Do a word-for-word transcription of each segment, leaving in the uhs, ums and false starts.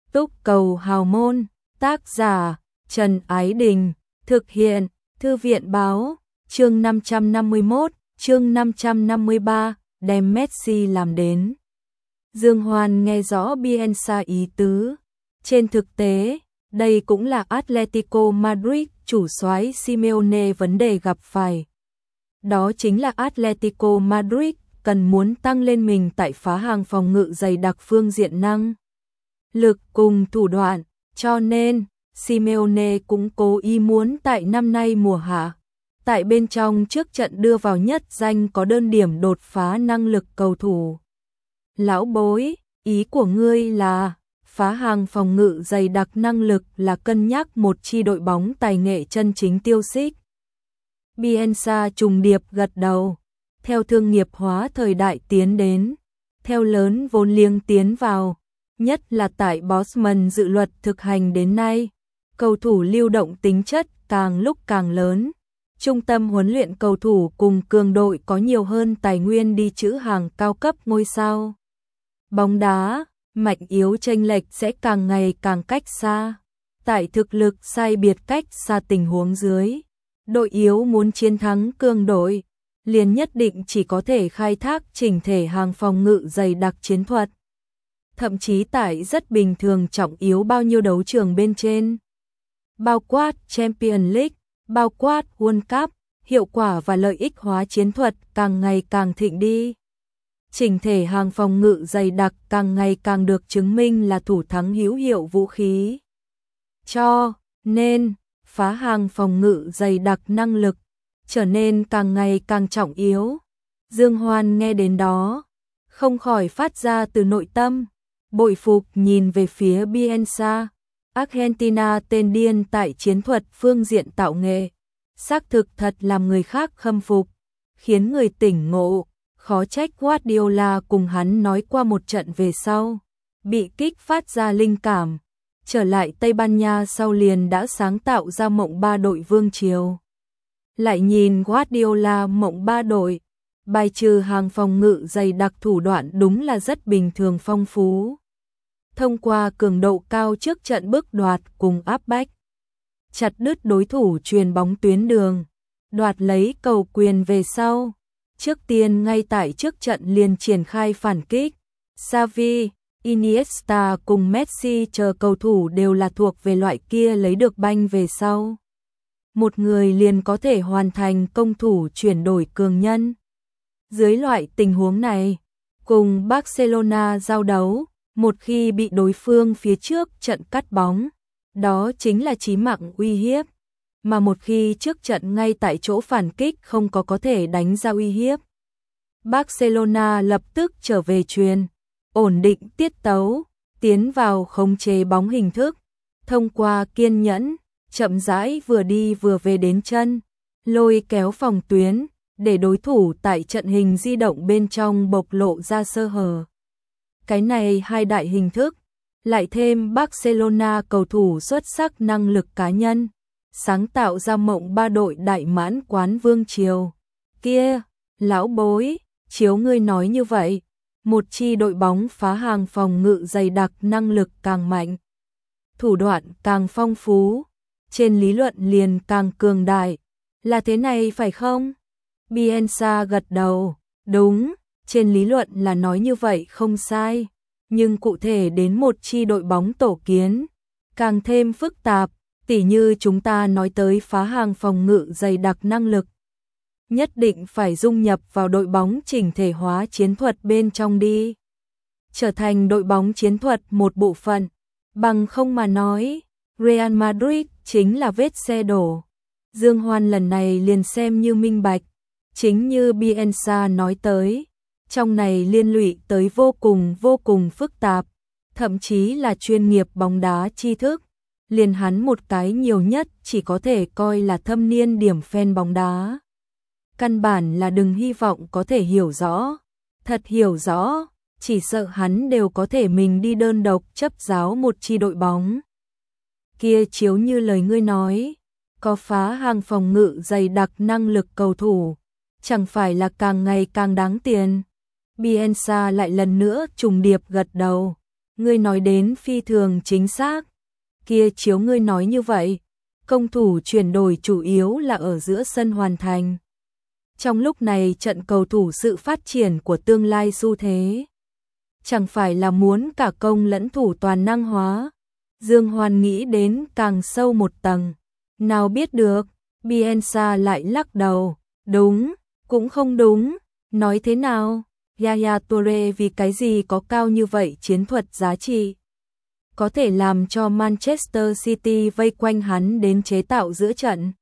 Túc Cầu Hào Môn, tác giả Trần Ái Đình, thực hiện Thư viện Báo, chương năm trăm năm mươi mốt, chương năm trăm năm mươi ba, đem Messi làm đến. Dương Hoan nghe rõ Bielsa ý tứ. Trên thực tế, đây cũng là Atletico Madrid chủ soái Simeone vấn đề gặp phải. Đó chính là Atletico Madrid cần muốn tăng lên mình tại phá hàng phòng ngự dày đặc phương diện năng lực cùng thủ đoạn, cho nên Simeone cũng cố ý muốn tại năm nay mùa hạ, tại bên trong trước trận đưa vào nhất danh có đơn điểm đột phá năng lực cầu thủ. Lão bối, ý của ngươi là phá hàng phòng ngự dày đặc năng lực là cân nhắc một chi đội bóng tài nghệ chân chính tiêu xích. Bielsa trùng điệp gật đầu. Theo thương nghiệp hóa thời đại tiến đến, theo lớn vốn liếng tiến vào, nhất là tại Bosman dự luật thực hành đến nay, cầu thủ lưu động tính chất càng lúc càng lớn. Trung tâm huấn luyện cầu thủ cùng cường đội có nhiều hơn tài nguyên đi trữ hàng cao cấp ngôi sao. Bóng đá, mạnh yếu chênh lệch sẽ càng ngày càng cách xa. Tại thực lực sai biệt cách xa tình huống dưới, đội yếu muốn chiến thắng cường đội, liền nhất định chỉ có thể khai thác chỉnh thể hàng phòng ngự dày đặc chiến thuật. Thậm chí tại rất bình thường trọng yếu bao nhiêu đấu trường bên trên, bao quát Champions League, bao quát World Cup, hiệu quả và lợi ích hóa chiến thuật càng ngày càng thịnh đi. Chỉnh thể hàng phòng ngự dày đặc càng ngày càng được chứng minh là thủ thắng hữu hiệu vũ khí. Cho nên, phá hàng phòng ngự dày đặc năng lực trở nên càng ngày càng trọng yếu. Dương Hoan nghe đến đó, không khỏi phát ra từ nội tâm, bội phục nhìn về phía Bielsa. Argentina tên điên tại chiến thuật phương diện tạo nghệ, xác thực thật làm người khác khâm phục, khiến người tỉnh ngộ. Khó trách Guardiola cùng hắn nói qua một trận về sau, bị kích phát ra linh cảm, trở lại Tây Ban Nha sau liền đã sáng tạo ra mộng ba đội vương triều. Lại nhìn Guardiola mộng ba đội, bài trừ hàng phòng ngự dày đặc thủ đoạn đúng là rất bình thường phong phú. Thông qua cường độ cao trước trận bước đoạt cùng áp bách, chặt đứt đối thủ truyền bóng tuyến đường, đoạt lấy cầu quyền về sau. Trước tiên ngay tại trước trận liền triển khai phản kích. Xavi, Iniesta cùng Messi chờ cầu thủ đều là thuộc về loại kia lấy được banh về sau. Một người liền có thể hoàn thành công thủ chuyển đổi cường nhân. Dưới loại tình huống này, cùng Barcelona giao đấu, một khi bị đối phương phía trước trận cắt bóng, đó chính là chí mạng uy hiếp. Mà một khi trước trận ngay tại chỗ phản kích không có có thể đánh ra uy hiếp, Barcelona lập tức trở về chuyền, ổn định tiết tấu, tiến vào khống chế bóng hình thức, thông qua kiên nhẫn, chậm rãi vừa đi vừa về đến chân, lôi kéo phòng tuyến, để đối thủ tại trận hình di động bên trong bộc lộ ra sơ hở. Cái này hai đại hình thức, lại thêm Barcelona cầu thủ xuất sắc năng lực cá nhân, sáng tạo ra mộng ba đội đại mãn quán vương triều. Kia, lão bối, chiếu ngươi nói như vậy, một chi đội bóng phá hàng phòng ngự dày đặc năng lực càng mạnh, thủ đoạn càng phong phú, trên lý luận liền càng cường đại, là thế này phải không? Bielsa gật đầu, đúng, trên lý luận là nói như vậy không sai, nhưng cụ thể đến một chi đội bóng tổ kiến, càng thêm phức tạp, tỉ như chúng ta nói tới phá hàng phòng ngự dày đặc năng lực. Nhất định phải dung nhập vào đội bóng chỉnh thể hóa chiến thuật bên trong đi. Trở thành đội bóng chiến thuật một bộ phận, bằng không mà nói, Real Madrid chính là vết xe đổ. Dương Hoan lần này liền xem như minh bạch, chính như Bielsa nói tới, trong này liên lụy tới vô cùng vô cùng phức tạp, thậm chí là chuyên nghiệp bóng đá tri thức, liền hắn một cái nhiều nhất chỉ có thể coi là thâm niên điểm fan bóng đá. Căn bản là đừng hy vọng có thể hiểu rõ, thật hiểu rõ, chỉ sợ hắn đều có thể mình đi đơn độc chấp giáo một chi đội bóng. Kia chiếu như lời ngươi nói, có phá hàng phòng ngự dày đặc năng lực cầu thủ, chẳng phải là càng ngày càng đáng tiền. Bielsa lại lần nữa trùng điệp gật đầu, Ngươi nói đến phi thường chính xác. Kia chiếu ngươi nói như vậy, công thủ chuyển đổi chủ yếu là ở giữa sân hoàn thành. Trong lúc này trận cầu thủ sự phát triển của tương lai xu thế. Chẳng phải là muốn cả công lẫn thủ toàn năng hóa. Dương Hoan nghĩ đến càng sâu một tầng. Nào biết được, Bielsa lại lắc đầu. Đúng, cũng không đúng. Nói thế nào? Yaya Toure vì cái gì có cao như vậy chiến thuật giá trị? Có thể làm cho Manchester City vây quanh hắn đến chế tạo giữa trận.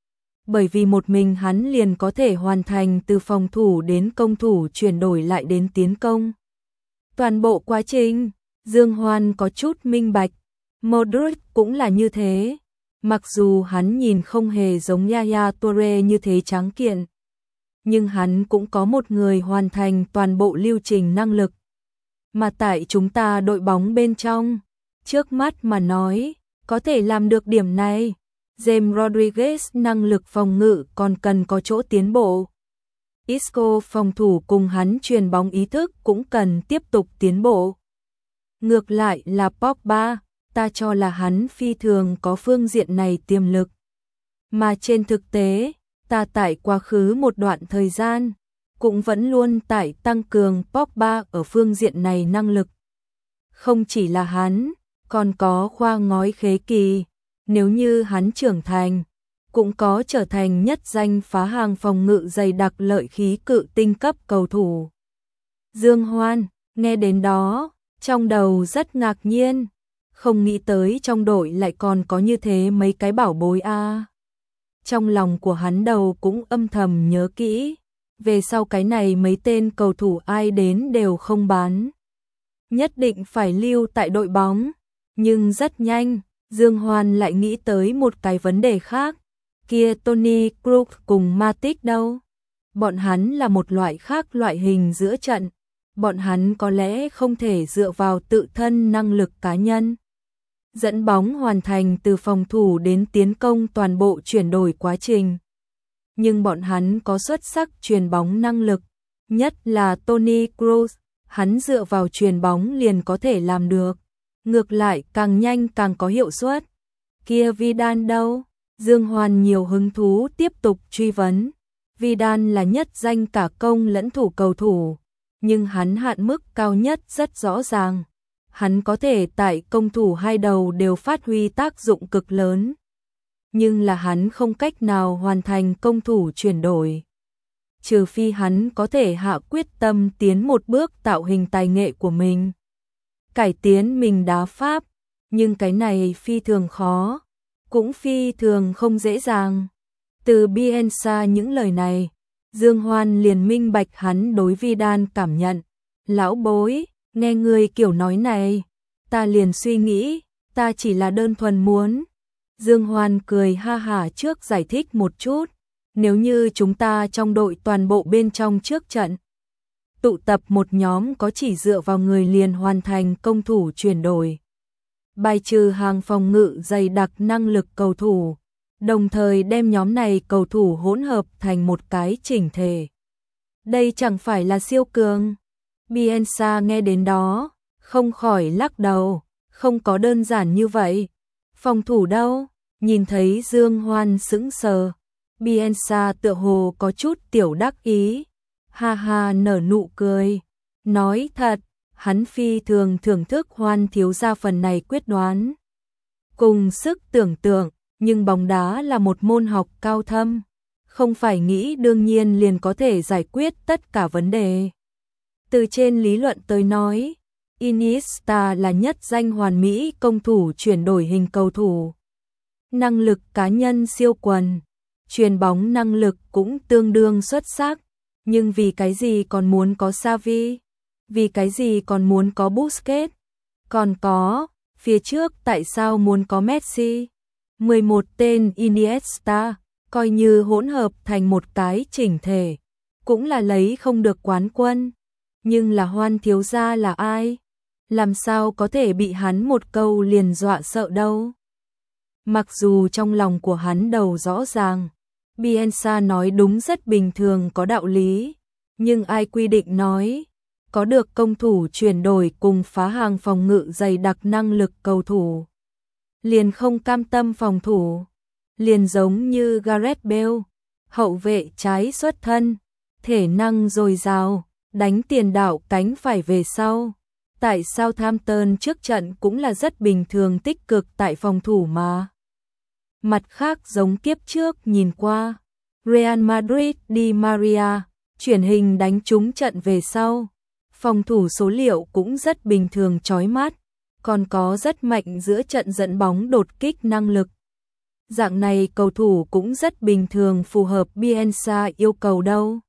Bởi vì một mình hắn liền có thể hoàn thành từ phòng thủ đến công thủ chuyển đổi lại đến tiến công. Toàn bộ quá trình, Dương Hoan có chút minh bạch. Modric cũng là như thế. Mặc dù hắn nhìn không hề giống Yaya Toure như thế tráng kiện, nhưng hắn cũng có một người hoàn thành toàn bộ lưu trình năng lực. Mà tại chúng ta đội bóng bên trong, trước mắt mà nói, có thể làm được điểm này. James Rodriguez năng lực phòng ngự còn cần có chỗ tiến bộ. Isco phòng thủ cùng hắn truyền bóng ý thức cũng cần tiếp tục tiến bộ. Ngược lại là Pogba, ta cho là hắn phi thường có phương diện này tiềm lực. Mà trên thực tế, ta tại quá khứ một đoạn thời gian, cũng vẫn luôn tại tăng cường Pogba ở phương diện này năng lực. Không chỉ là hắn, còn có khoa ngói khế kỳ, nếu như hắn trưởng thành, cũng có trở thành nhất danh phá hàng phòng ngự dày đặc lợi khí cự tinh cấp cầu thủ. Dương Hoan, nghe đến đó, trong đầu rất ngạc nhiên, không nghĩ tới trong đội lại còn có như thế mấy cái bảo bối a. À. Trong lòng của hắn đầu cũng âm thầm nhớ kỹ, về sau cái này mấy tên cầu thủ ai đến đều không bán. Nhất định phải lưu tại đội bóng, nhưng rất nhanh, Dương Hoan lại nghĩ tới một cái vấn đề khác, kia Toni Kroos cùng Matic đâu? Bọn hắn là một loại khác loại hình giữa trận, bọn hắn có lẽ không thể dựa vào tự thân năng lực cá nhân. Dẫn bóng hoàn thành từ phòng thủ đến tiến công toàn bộ chuyển đổi quá trình. Nhưng bọn hắn có xuất sắc truyền bóng năng lực, nhất là Toni Kroos, hắn dựa vào truyền bóng liền có thể làm được. Ngược lại càng nhanh càng có hiệu suất. Kia Vidal đâu? Dương Hoan nhiều hứng thú tiếp tục truy vấn. Vidal là nhất danh cả công lẫn thủ cầu thủ, nhưng hắn hạn mức cao nhất rất rõ ràng. Hắn có thể tại công thủ hai đầu đều phát huy tác dụng cực lớn. Nhưng là hắn không cách nào hoàn thành công thủ chuyển đổi. Trừ phi hắn có thể hạ quyết tâm tiến một bước tạo hình tài nghệ của mình. Cải tiến mình đá pháp, nhưng cái này phi thường khó, cũng phi thường không dễ dàng. Từ Bielsa những lời này, Dương Hoan liền minh bạch hắn đối Vidal cảm nhận. Lão bối, nghe người kiểu nói này, ta liền suy nghĩ, ta chỉ là đơn thuần muốn. Dương Hoan cười ha hả trước giải thích một chút, nếu như chúng ta trong đội toàn bộ bên trong trước trận, tụ tập một nhóm có chỉ dựa vào người liền hoàn thành công thủ chuyển đổi. Bài trừ hàng phòng ngự dày đặc năng lực cầu thủ, đồng thời đem nhóm này cầu thủ hỗn hợp thành một cái chỉnh thể. Đây chẳng phải là siêu cường. Bielsa nghe đến đó, không khỏi lắc đầu, không có đơn giản như vậy. Phòng thủ đâu? Nhìn thấy Dương Hoan sững sờ, Bielsa tựa hồ có chút tiểu đắc ý. Ha ha nở nụ cười, nói thật, hắn phi thường thưởng thức Hoan thiếu gia phần này quyết đoán. Cùng sức tưởng tượng, nhưng bóng đá là một môn học cao thâm, không phải nghĩ đương nhiên liền có thể giải quyết tất cả vấn đề. Từ trên lý luận tới nói, Iniesta là nhất danh hoàn mỹ công thủ chuyển đổi hình cầu thủ. Năng lực cá nhân siêu quần, chuyền bóng năng lực cũng tương đương xuất sắc. Nhưng vì cái gì còn muốn có Xavi? Vì cái gì còn muốn có Busquets? Còn có, phía trước tại sao muốn có Messi? mười một tên Iniesta, coi như hỗn hợp thành một cái chỉnh thể, cũng là lấy không được quán quân. Nhưng là Hoan thiếu gia là ai? Làm sao có thể bị hắn một câu liền dọa sợ đâu? Mặc dù trong lòng của hắn đầu rõ ràng, Bielsa nói đúng rất bình thường có đạo lý, nhưng ai quy định nói, có được công thủ chuyển đổi cùng phá hàng phòng ngự dày đặc năng lực cầu thủ. Liền không cam tâm phòng thủ, liền giống như Gareth Bale, hậu vệ trái xuất thân, thể năng dồi dào, đánh tiền đạo cánh phải về sau. Tại Southampton trước trận cũng là rất bình thường tích cực tại phòng thủ mà. Mặt khác giống kiếp trước nhìn qua, Real Madrid Di Maria, chuyển hình đánh trúng trận về sau. Phòng thủ số liệu cũng rất bình thường chói mắt, còn có rất mạnh giữa trận dẫn bóng đột kích năng lực. Dạng này cầu thủ cũng rất bình thường phù hợp Bielsa yêu cầu đâu.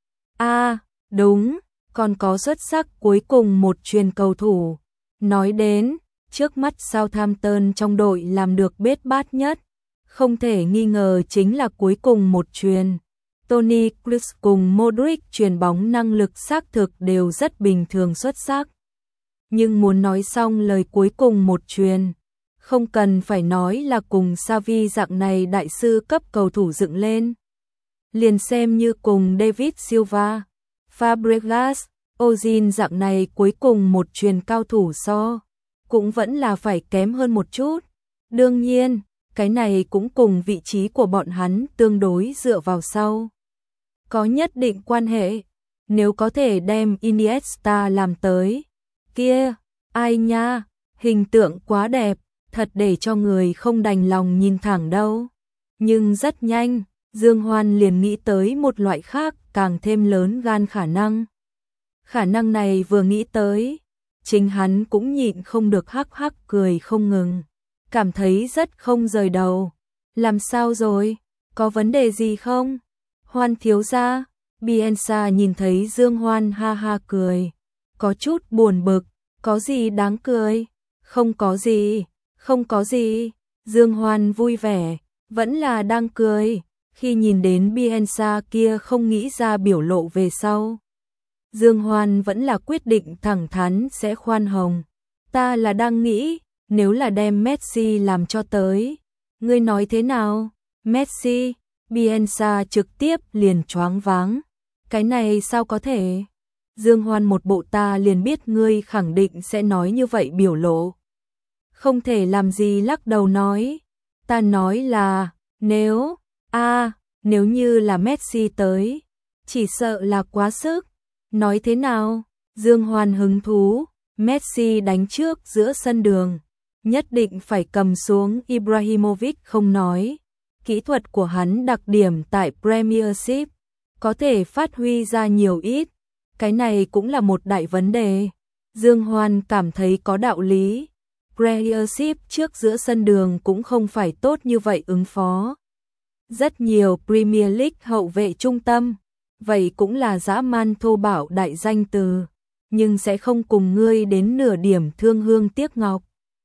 À, đúng, còn có xuất sắc cuối cùng một truyền cầu thủ. Nói đến, trước mắt Southampton trong đội làm được bết bát nhất, không thể nghi ngờ chính là cuối cùng một truyền. Toni Kroos cùng Modric truyền bóng năng lực xác thực đều rất bình thường xuất sắc. Nhưng muốn nói xong lời cuối cùng một truyền, không cần phải nói là cùng Xavi dạng này đại sư cấp cầu thủ dựng lên. Liền xem như cùng David Silva, Fabregas, Ozil dạng này cuối cùng một truyền cao thủ so, cũng vẫn là phải kém hơn một chút. Đương nhiên, cái này cũng cùng vị trí của bọn hắn tương đối dựa vào sau. Có nhất định quan hệ, nếu có thể đem Iniesta làm tới, kia, ai nha, hình tượng quá đẹp, thật để cho người không đành lòng nhìn thẳng đâu. Nhưng rất nhanh, Dương Hoan liền nghĩ tới một loại khác càng thêm lớn gan khả năng. Khả năng này vừa nghĩ tới, chính hắn cũng nhịn không được hắc hắc cười không ngừng, cảm thấy rất không rời đầu. Làm sao rồi? Có vấn đề gì không? Hoan thiếu gia, Bielsa nhìn thấy Dương Hoan ha ha cười, có chút buồn bực, có gì đáng cười? Không có gì, không có gì. Dương Hoan vui vẻ, vẫn là đang cười, khi nhìn đến Bielsa kia không nghĩ ra biểu lộ về sau. Dương Hoan vẫn là quyết định thẳng thắn sẽ khoan hồng. Ta là đang nghĩ, nếu là đem Messi làm cho tới, ngươi nói thế nào? Messi, Bielsa trực tiếp liền choáng váng. Cái này sao có thể? Dương Hoan một bộ ta liền biết ngươi khẳng định sẽ nói như vậy biểu lộ. Không thể làm gì lắc đầu nói. Ta nói là, nếu, a à, nếu như là Messi tới, chỉ sợ là quá sức. Nói thế nào? Dương Hoan hứng thú, Messi đánh trước giữa sân đường, nhất định phải cầm xuống Ibrahimovic không nói. Kỹ thuật của hắn đặc điểm tại Premiership, có thể phát huy ra nhiều ít, cái này cũng là một đại vấn đề. Dương Hoan cảm thấy có đạo lý. Premiership trước giữa sân đường cũng không phải tốt như vậy ứng phó. Rất nhiều Premier League hậu vệ trung tâm, vậy cũng là dã man thô bạo đại danh từ, nhưng sẽ không cùng ngươi đến nửa điểm thương hương tiếc ngọc.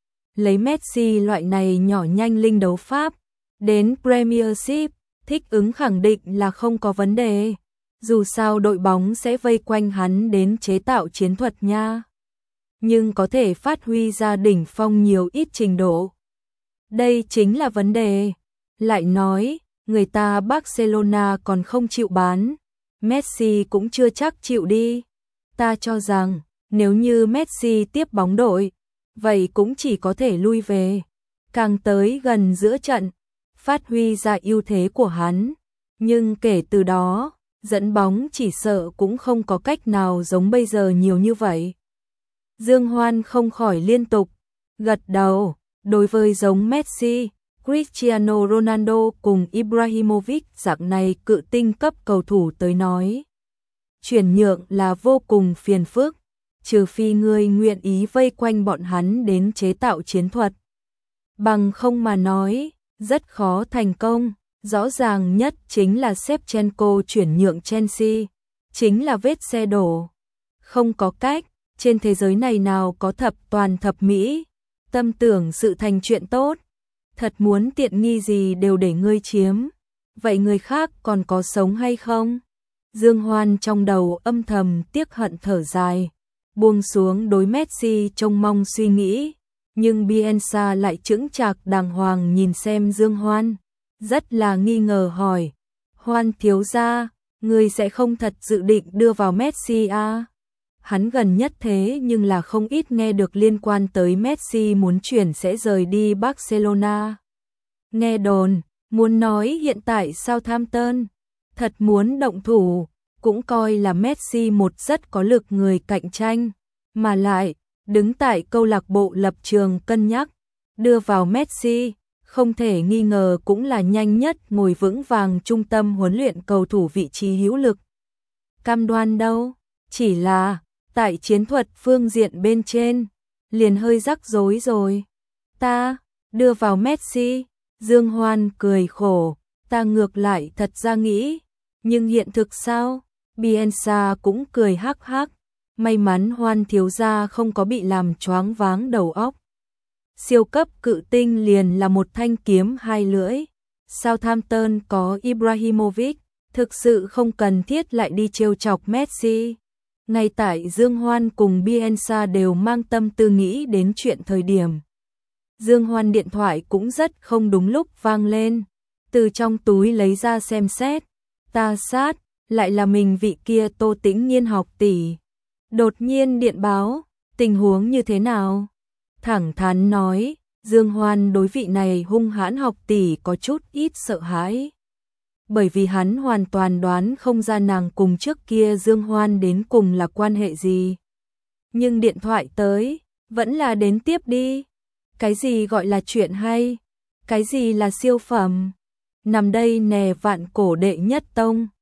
Lấy Messi loại này nhỏ nhanh linh đấu pháp, đến Premiership, thích ứng khẳng định là không có vấn đề. Dù sao đội bóng sẽ vây quanh hắn đến chế tạo chiến thuật nha. Nhưng có thể phát huy ra đỉnh phong nhiều ít trình độ. Đây chính là vấn đề. Lại nói, người ta Barcelona còn không chịu bán, Messi cũng chưa chắc chịu đi. Ta cho rằng, nếu như Messi tiếp bóng đội, vậy cũng chỉ có thể lui về. Càng tới gần giữa trận, phát huy ra ưu thế của hắn. Nhưng kể từ đó, dẫn bóng chỉ sợ cũng không có cách nào giống bây giờ nhiều như vậy. Dương Hoan không khỏi liên tục gật đầu. Đối với giống Messi, Cristiano Ronaldo cùng Ibrahimovic dạng này cự tinh cấp cầu thủ tới nói, chuyển nhượng là vô cùng phiền phức, trừ phi ngươi nguyện ý vây quanh bọn hắn đến chế tạo chiến thuật. Bằng không mà nói, rất khó thành công. Rõ ràng nhất chính là Shevchenko chuyển nhượng Chelsea, chính là vết xe đổ. Không có cách, trên thế giới này nào có thập toàn thập mỹ, tâm tưởng sự thành chuyện tốt, thật muốn tiện nghi gì đều để ngươi chiếm, vậy người khác còn có sống hay không? Dương Hoan trong đầu âm thầm tiếc hận thở dài, buông xuống đối Messi trông mong suy nghĩ, nhưng Bielsa lại chững chạc đàng hoàng nhìn xem Dương Hoan, rất là nghi ngờ hỏi, Hoan thiếu gia, ngươi sẽ không thật dự định đưa vào Messi à? hắn gần nhất thế nhưng là không ít nghe được liên quan tới Messi muốn chuyển sẽ rời đi Barcelona. Nghe đồn, muốn nói hiện tại Southampton thật muốn động thủ, cũng coi là Messi một rất có lực người cạnh tranh, mà lại đứng tại câu lạc bộ lập trường cân nhắc, đưa vào Messi, không thể nghi ngờ cũng là nhanh nhất ngồi vững vàng trung tâm huấn luyện cầu thủ vị trí hữu lực. Cam đoan đâu, chỉ là tại chiến thuật phương diện bên trên, liền hơi rắc rối rồi. Ta, đưa vào Messi, Dương Hoan cười khổ, ta ngược lại thật ra nghĩ, nhưng hiện thực sao? Bielsa cũng cười hắc hắc, may mắn Hoan thiếu gia không có bị làm choáng váng đầu óc. Siêu cấp cự tinh liền là một thanh kiếm hai lưỡi. Southampton có Ibrahimovic, thực sự không cần thiết lại đi trêu chọc Messi. Ngay tại Dương Hoan cùng Bielsa đều mang tâm tư nghĩ đến chuyện thời điểm. Dương Hoan điện thoại cũng rất không đúng lúc vang lên, từ trong túi lấy ra xem xét, ta sát, lại là mình vị kia Tô Tĩnh Nhiên học tỷ. Đột nhiên điện báo, tình huống như thế nào? Thẳng thắn nói, Dương Hoan đối vị này hung hãn học tỷ có chút ít sợ hãi. Bởi vì hắn hoàn toàn đoán không ra nàng cùng trước kia Dương Hoan đến cùng là quan hệ gì. Nhưng điện thoại tới, vẫn là đến tiếp đi. Cái gì gọi là chuyện hay? Cái gì là siêu phẩm? Nằm đây nè vạn cổ đệ nhất tông.